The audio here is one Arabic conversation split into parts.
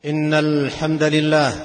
إن الحمد لله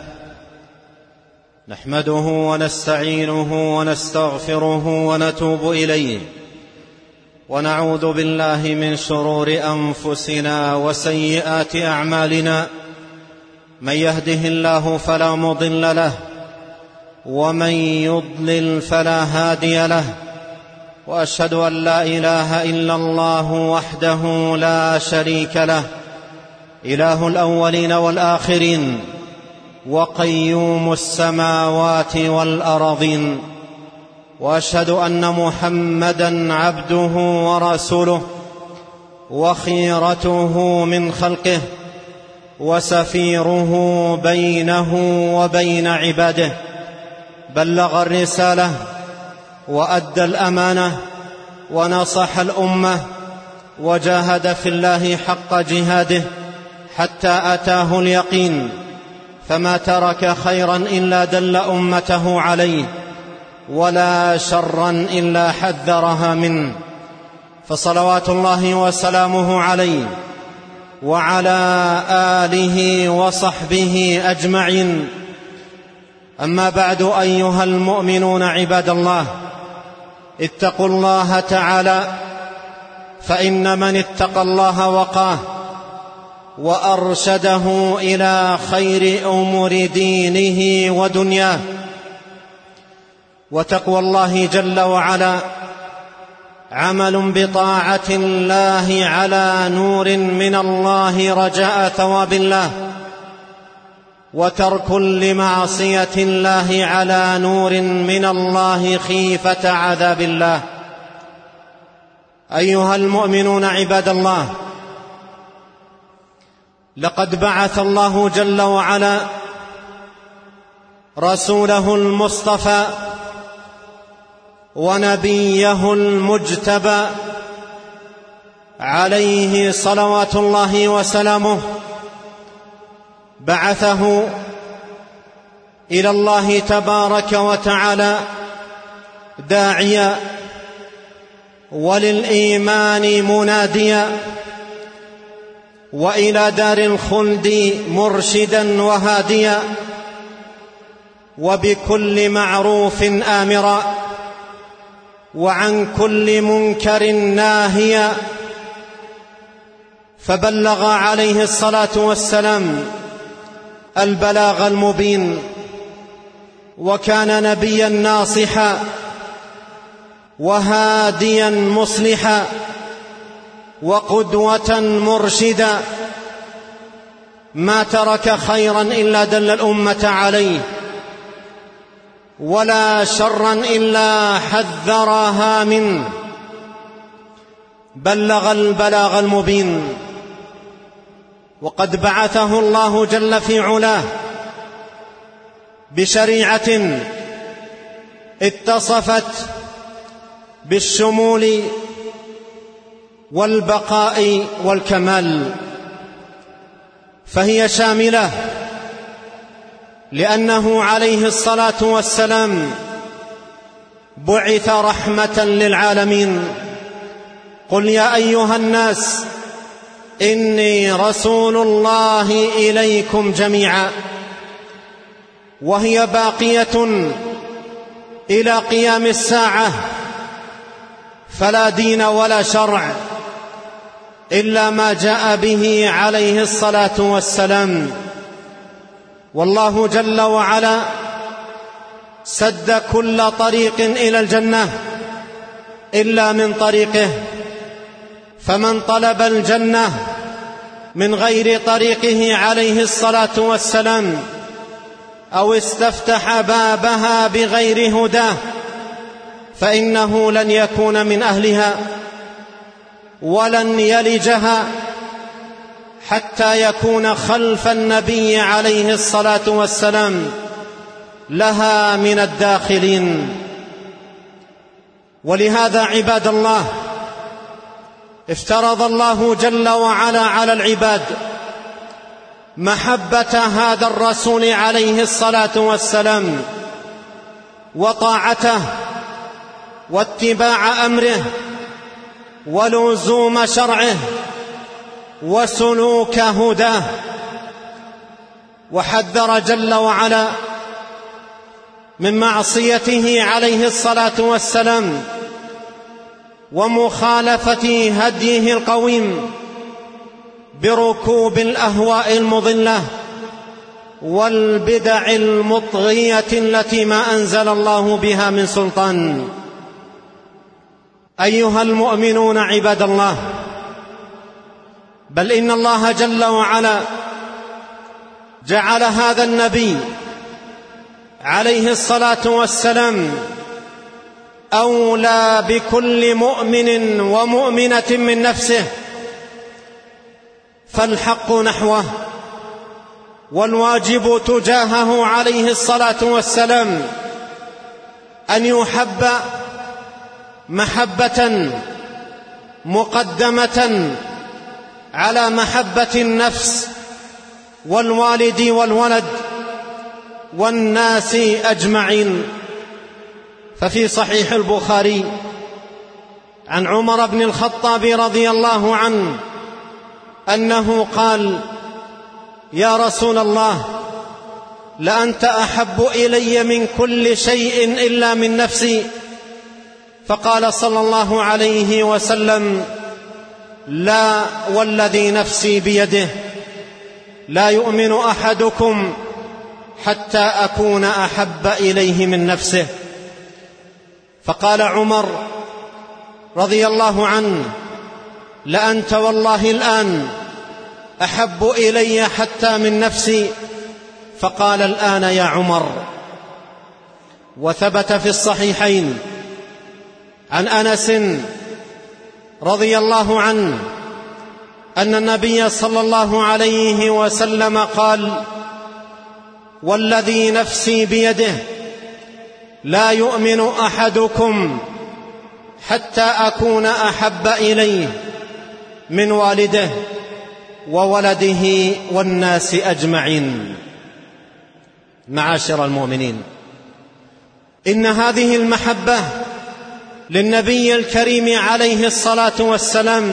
نحمده ونستعينه ونستغفره ونتوب إليه، ونعوذ بالله من شرور أنفسنا وسيئات أعمالنا. من يهده الله فلا مضل له، ومن يضلل فلا هادي له، وأشهد أن لا إله إلا الله وحده لا شريك له، إله الأولين والآخرين، وقيوم السماوات والأرضين. وأشهد أن محمدًا عبده ورسوله، وخيرته من خلقه، وسفيره بينه وبين عباده. بلغ الرسالة وأدى الأمانة ونصح الأمة، وجاهد في الله حق جهاده حتى أتاه اليقين. فما ترك خيرا إلا دل أمته عليه، ولا شرا إلا حذرها منه. فصلوات الله وسلامه عليه وعلى آله وصحبه أجمعين. أما بعد، أيها المؤمنون عباد الله، اتقوا الله تعالى، فإن من اتقى الله وقاه وأرشده إلى خير أمور دينه ودنياه. وتقوى الله جل وعلا عمل بطاعة الله على نور من الله رجاء ثواب الله، وترك لمعصية الله على نور من الله خيفة عذاب الله. أيها المؤمنون عباد الله، لقد بعث الله جل وعلا رسوله المصطفى ونبيه المجتبى عليه صلوات الله وسلامه. بعثه إلى الله تبارك وتعالى داعيا، وللإيمان مناديا، وإلى دار الخلد مرشدا وهاديا، وبكل معروف آمرا، وعن كل منكر ناهيا. فبلغ عليه الصلاة والسلام البلاغ المبين، وكان نبيا ناصحا وهاديا مصلحا وقدوة مرشدا. ما ترك خيرا إلا دل الأمة عليه، ولا شرا إلا حذرها منه. بلغ البلاغ المبين، وقد بعثه الله جل في علاه بشريعة اتصفت بالشمول والبقاء والكمال، فهي شاملة، لأنه عليه الصلاة والسلام بعث رحمة للعالمين. قل يا أيها الناس إني رسول الله إليكم جميعا. وهي باقية إلى قيام الساعة، فلا دين ولا شرع إلا ما جاء به عليه الصلاة والسلام. والله جل وعلا سد كل طريق إلى الجنة إلا من طريقه، فمن طلب الجنة من غير طريقه عليه الصلاة والسلام، أو استفتح بابها بغير هداه، فإنه لن يكون من أهلها ولن يلجها حتى يكون خلف النبي عليه الصلاة والسلام لها من الداخلين. ولهذا عباد الله، افترض الله جل وعلا على العباد محبة هذا الرسول عليه الصلاة والسلام، وطاعته، واتباع أمره، ولزوم شرعه، وسلوك هداه. وحذر جل وعلا من معصيته عليه الصلاة والسلام ومخالفة هديه القويم بركوب الأهواء المضلة والبدع المطغية التي ما أنزل الله بها من سلطان. أيها المؤمنون عباد الله، بل إن الله جل وعلا جعل هذا النبي عليه الصلاة والسلام أولى بكل مؤمن ومؤمنة من نفسه، فالحق نحوه والواجب تجاهه عليه الصلاة والسلام أن يحب محبة مقدمة على محبة النفس والوالد والولد والناس أجمعين. ففي صحيح البخاري عن عمر بن الخطاب رضي الله عنه أنه قال: يا رسول الله، لأنت أحب إلي من كل شيء إلا من نفسي. فقال صلى الله عليه وسلم: لا والذي نفسي بيده، لا يؤمن أحدكم حتى أكون أحب إليه من نفسه. فقال عمر رضي الله عنه: لأنت والله الآن أحب إلي حتى من نفسي. فقال: الآن يا عمر. وثبت في الصحيحين عن أنس رضي الله عنه أن النبي صلى الله عليه وسلم قال: والذي نفسي بيده لا يؤمن أحدكم حتى أكون أحب إليه من والده وولده والناس أجمعين. معاشر المؤمنين، إن هذه المحبة للنبي الكريم عليه الصلاة والسلام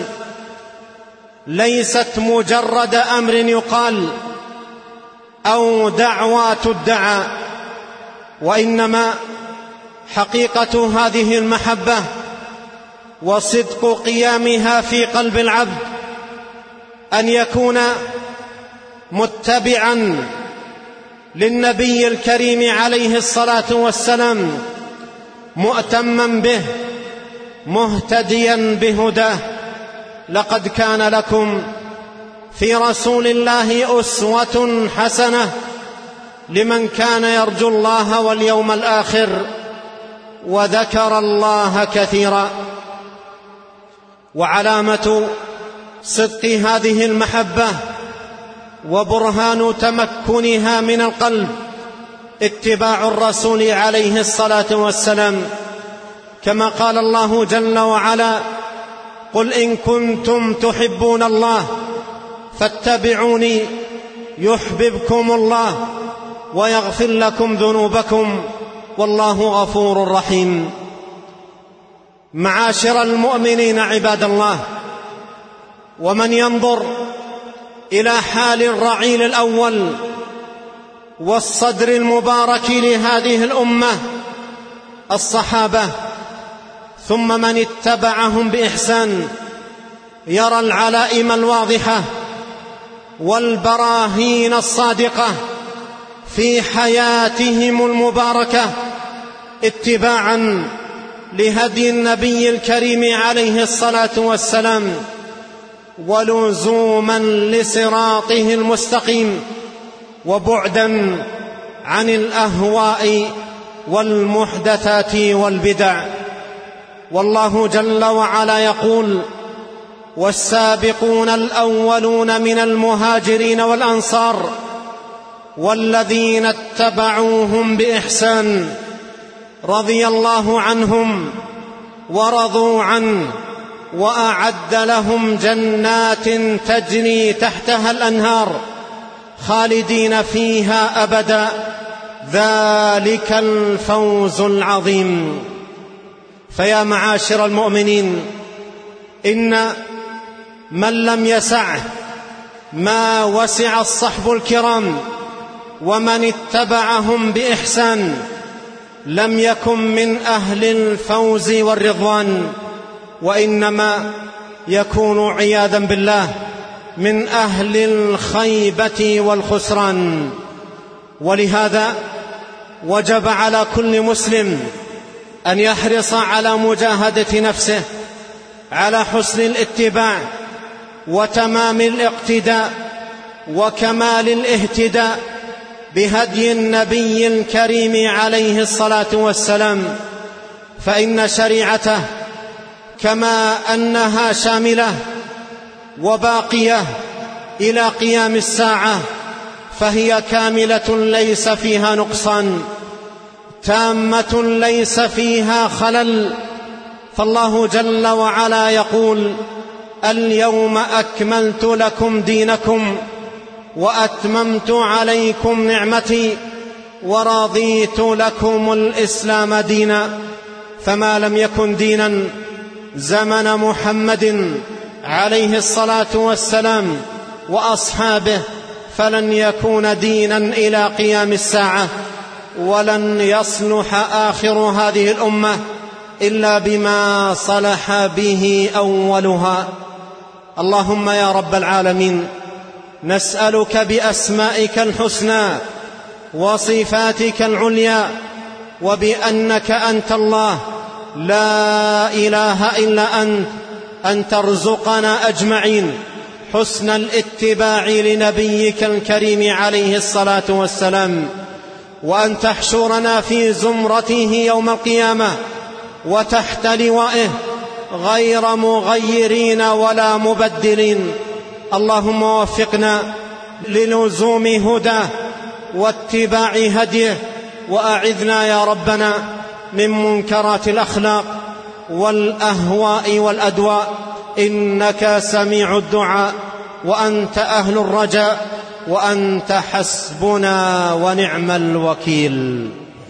ليست مجرد أمر يقال أو دعوى تدعى، وإنما حقيقة هذه المحبة وصدق قيامها في قلب العبد أن يكون متبعا للنبي الكريم عليه الصلاة والسلام، مؤتما به، مهتديا بهداه. لقد كان لكم في رسول الله أسوة حسنة لمن كان يرجو الله واليوم الآخر وذكر الله كثيرا. وعلامة صدق هذه المحبة وبرهان تمكنها من القلب اتباع الرسول عليه الصلاة والسلام، كما قال الله جل وعلا: قل إن كنتم تحبون الله فاتبعوني يحببكم الله ويغفر لكم ذنوبكم والله غفور رحيم. معاشر المؤمنين عباد الله، ومن ينظر إلى حال الرعيل الأول والصدر المبارك لهذه الأمة الصحابة، ثم من اتبعهم بإحسان، يرى العلائم الواضحة والبراهين الصادقة في حياتهم المباركة اتباعا لهدي النبي الكريم عليه الصلاة والسلام ولزوما لصراطه المستقيم وبعدا عن الأهواء والمحدثات والبدع. والله جل وعلا يقول: والسابقون الأولون من المهاجرين والأنصار والذين اتبعوهم بإحسان رضي الله عنهم ورضوا عنه وأعد لهم جنات تجري تحتها الأنهار خالدين فيها أبدا ذلك الفوز العظيم. فيا معاشر المؤمنين، إن من لم يسعه ما وسع الصحب الكرام ومن اتبعهم بإحسان لم يكن من أهل الفوز والرضوان، وإنما يكون عياذا بالله من أهل الخيبة والخسران. ولهذا وجب على كل مسلم أن يحرص على مجاهدة نفسه على حسن الاتباع وتمام الاقتداء وكمال الاهتداء بهدي النبي الكريم عليه الصلاة والسلام، فإن شريعته كما أنها شاملة وباقية إلى قيام الساعة فهي كاملة ليس فيها نقصان، تامة ليس فيها خلل. فالله جل وعلا يقول: اليوم أكملت لكم دينكم وأتممت عليكم نعمتي ورضيت لكم الإسلام دينا. فما لم يكن دينا زمن محمد عليه الصلاة والسلام وأصحابه فلن يكون دينا إلى قيام الساعة، ولن يصلح آخر هذه الأمة إلا بما صلح به أولها. اللهم يا رب العالمين، نسألك بأسمائك الحسنى وصفاتك العليا وبأنك أنت الله لا إله إلا أنت أن ترزقنا أجمعين حسن الاتباع لنبيك الكريم عليه الصلاة والسلام، وأن تحشرنا في زمرته يوم القيامة وتحت لوائه غير مغيرين ولا مبدلين. اللهم وفقنا للزوم هداه واتباع هديه، وأعذنا يا ربنا من منكرات الأخلاق والأهواء والأدواء، إنك سميع الدعاء وأنت أهل الرجاء وأنت حسبنا ونعم الوكيل.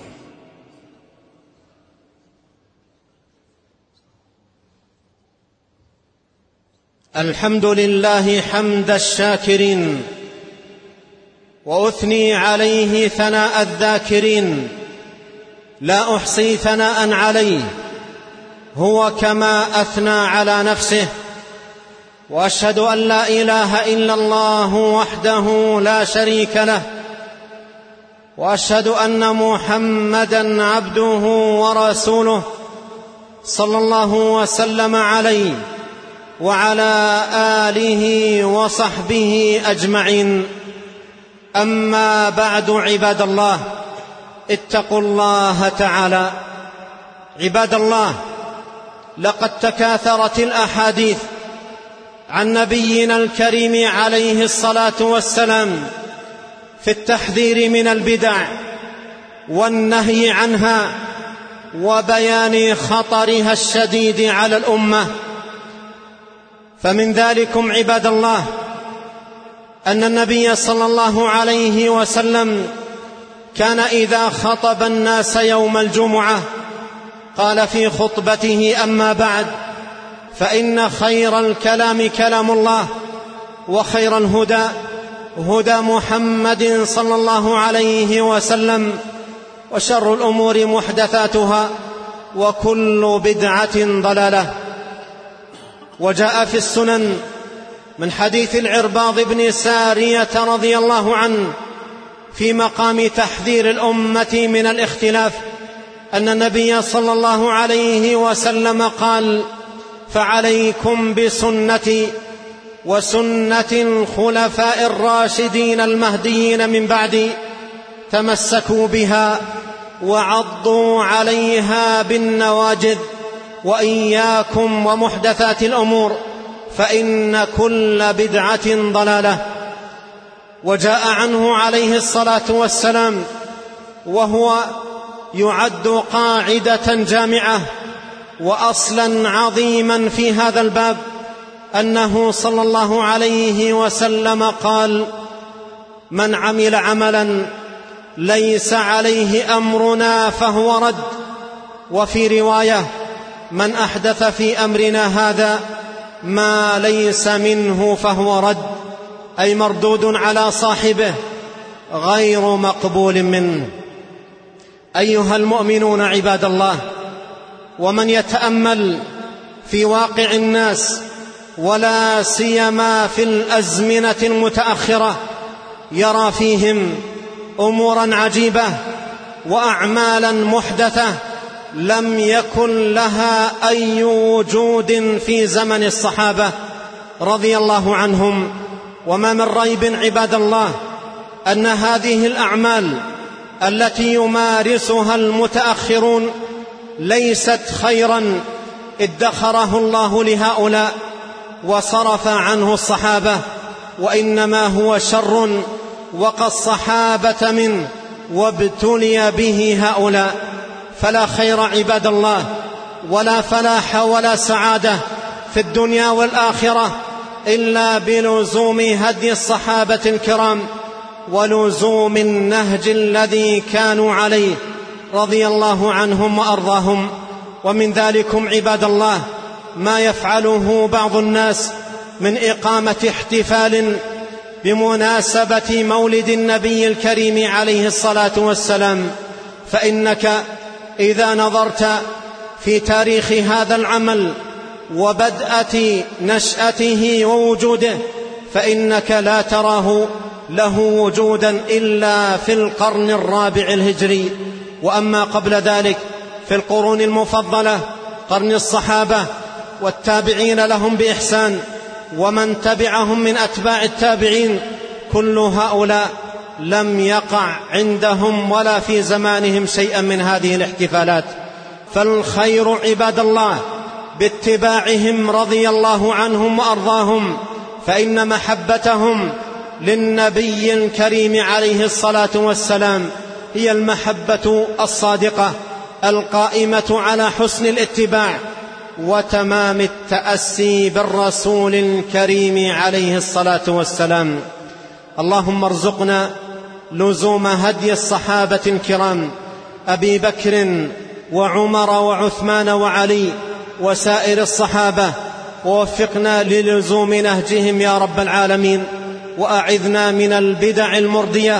الحمد لله حمد الشاكرين، وأثني عليه ثناء الذاكرين، لا أحصي ثناء عليه هو كما أثنى على نفسه. وأشهد أن لا إله إلا الله وحده لا شريك له، وأشهد أن محمدًا عبده ورسوله صلى الله وسلم عليه وعلى آله وصحبه أجمعين. أما بعد، عباد الله، اتقوا الله تعالى. عباد الله، لقد تكاثرت الأحاديث عن نبينا الكريم عليه الصلاة والسلام في التحذير من البدع والنهي عنها وبيان خطرها الشديد على الأمة. فمن ذلكم عباد الله أن النبي صلى الله عليه وسلم كان إذا خطب الناس يوم الجمعة قال في خطبته: أما بعد، فإن خير الكلام كلام الله، وخير الهدى هدى محمد صلى الله عليه وسلم، وشر الأمور محدثاتها، وكل بدعة ضلالة. وجاء في السنن من حديث العرباض بن سارية رضي الله عنه في مقام تحذير الأمة من الاختلاف أن النبي صلى الله عليه وسلم قال: فعليكم بسنتي وسنة الخلفاء الراشدين المهديين من بعدي، تمسكوا بها وعضوا عليها بالنواجذ، وإياكم ومحدثات الأمور، فإن كل بدعة ضلالة. وجاء عنه عليه الصلاة والسلام وهو يعد قاعدة جامعة وأصلا عظيما في هذا الباب أنه صلى الله عليه وسلم قال: من عمل عملا ليس عليه أمرنا فهو رد. وفي رواية: من أحدث في أمرنا هذا ما ليس منه فهو رد، أي مردود على صاحبه غير مقبول منه. أيها المؤمنون عباد الله، ومن يتأمل في واقع الناس ولا سيما في الأزمنة المتأخرة يرى فيهم أمورا عجيبة وأعمالا محدثة لم يكن لها أي وجود في زمن الصحابة رضي الله عنهم. وما من ريب عباد الله أن هذه الأعمال التي يمارسها المتأخرون ليست خيرا ادخره الله لهؤلاء وصرف عنه الصحابة، وإنما هو شر وقى الصحابة منه وابتلي به هؤلاء. فلا خير عباد الله ولا فلاح ولا سعادة في الدنيا والآخرة إلا بلزوم هدي الصحابة الكرام ولزوم النهج الذي كانوا عليه رضي الله عنهم وأرضاهم. ومن ذلكم عباد الله ما يفعله بعض الناس من إقامة احتفال بمناسبة مولد النبي الكريم عليه الصلاة والسلام. فإنك إذا نظرت في تاريخ هذا العمل وبدأة نشأته ووجوده فإنك لا تراه له وجودا إلا في القرن الرابع الهجري، وأما قبل ذلك في القرون المفضلة قرن الصحابة والتابعين لهم بإحسان ومن تبعهم من أتباع التابعين، كل هؤلاء لم يقع عندهم ولا في زمانهم شيئا من هذه الاحتفالات. فالخير عباد الله باتباعهم رضي الله عنهم وأرضاهم، فإن محبتهم للنبي الكريم عليه الصلاة والسلام هي المحبة الصادقة القائمة على حسن الاتباع وتمام التأسي بالرسول الكريم عليه الصلاة والسلام. اللهم ارزقنا لزوم هدي الصحابة الكرام أبي بكر وعمر وعثمان وعلي وسائر الصحابة، ووفقنا للزوم نهجهم يا رب العالمين، وأعذنا من البدع المردية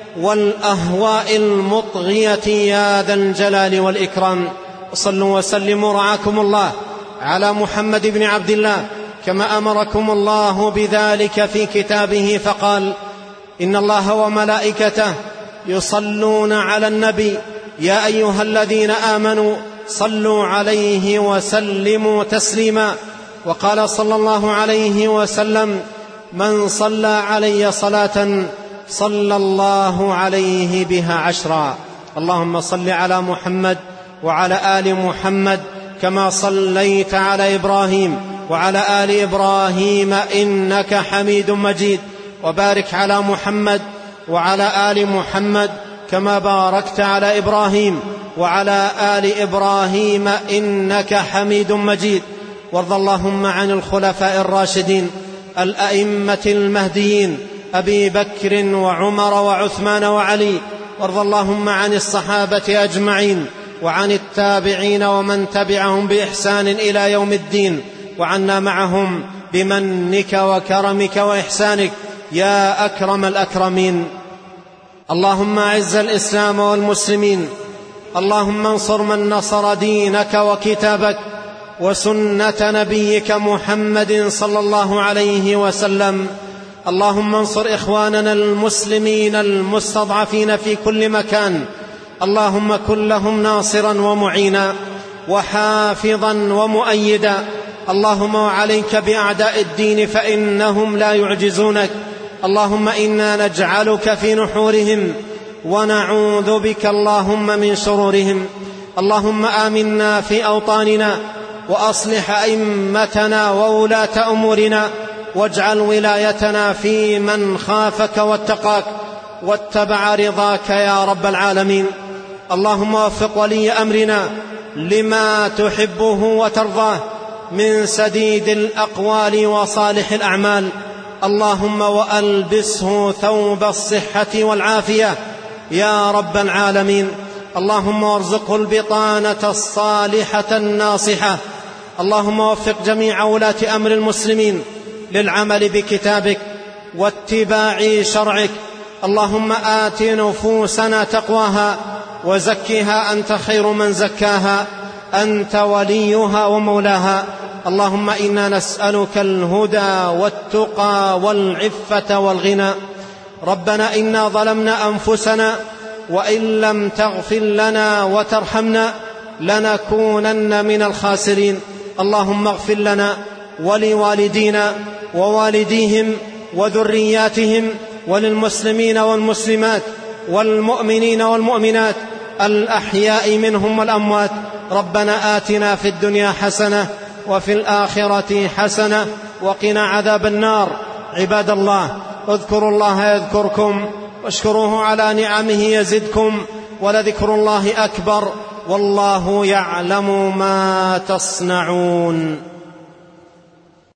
والأهواء المطغية يا ذا الجلال والإكرام. صلوا وسلموا رعاكم الله على محمد بن عبد الله كما أمركم الله بذلك في كتابه فقال: إن الله وملائكته يصلون على النبي يا أيها الذين آمنوا صلوا عليه وسلموا تسليما. وقال صلى الله عليه وسلم: من صلى علي صلاة صلى الله عليه بها 10. اللهم صل على محمد وعلى آل محمد كما صليت على إبراهيم وعلى آل إبراهيم إنك حميد مجيد، وبارك على محمد وعلى آل محمد كما باركت على إبراهيم وعلى آل إبراهيم إنك حميد مجيد. وارض اللهم عن الخلفاء الراشدين الأئمة المهديين أبي بكر وعمر وعثمان وعلي، وارض اللهم عن الصحابة أجمعين وعن التابعين ومن تبعهم بإحسان إلى يوم الدين، وعنا معهم بمنك وكرمك وإحسانك يا أكرم الأكرمين. اللهم أعز الإسلام والمسلمين، اللهم انصر من نصر دينك وكتابك وسنة نبيك محمد صلى الله عليه وسلم. اللهم انصر إخواننا المسلمين المستضعفين في كل مكان، اللهم كن لهم ناصرا ومعينا وحافظا ومؤيدا. اللهم وعليك بأعداء الدين فإنهم لا يعجزونك. اللهم إنا نجعلك في نحورهم ونعوذ بك اللهم من شرورهم. اللهم آمنا في أوطاننا وأصلح أئمتنا وولاة أمورنا، واجعل ولايتنا في من خافك واتقاك واتبع رضاك يا رب العالمين. اللهم وفق ولي أمرنا لما تحبه وترضاه من سديد الأقوال وصالح الأعمال. اللهم وألبسه ثوب الصحة والعافية يا رب العالمين. اللهم وارزقه البطانة الصالحة الناصحة. اللهم وفق جميع ولاة أمر المسلمين للعمل بكتابك واتباع شرعك اللهم آت نفوسنا تقواها وزكها أنت خير من زكاها، أنت وليها ومولاها. اللهم إنا نسألك الهدى والتقى والعفة والغنى. ربنا إنا ظلمنا أنفسنا وإن لم تغفر لنا وترحمنا لنكونن من الخاسرين. اللهم اغفر لنا ولوالدينا ووالديهم وذرياتهم وللمسلمين والمسلمات والمؤمنين والمؤمنات الأحياء منهم والأموات. ربنا آتنا في الدنيا حسنة وفي الآخرة حسنة وقنا عذاب النار. عباد الله، اذكروا الله يذكركم واشكروه على نعمه يزدكم، ولذكر الله أكبر، والله يعلم ما تصنعون.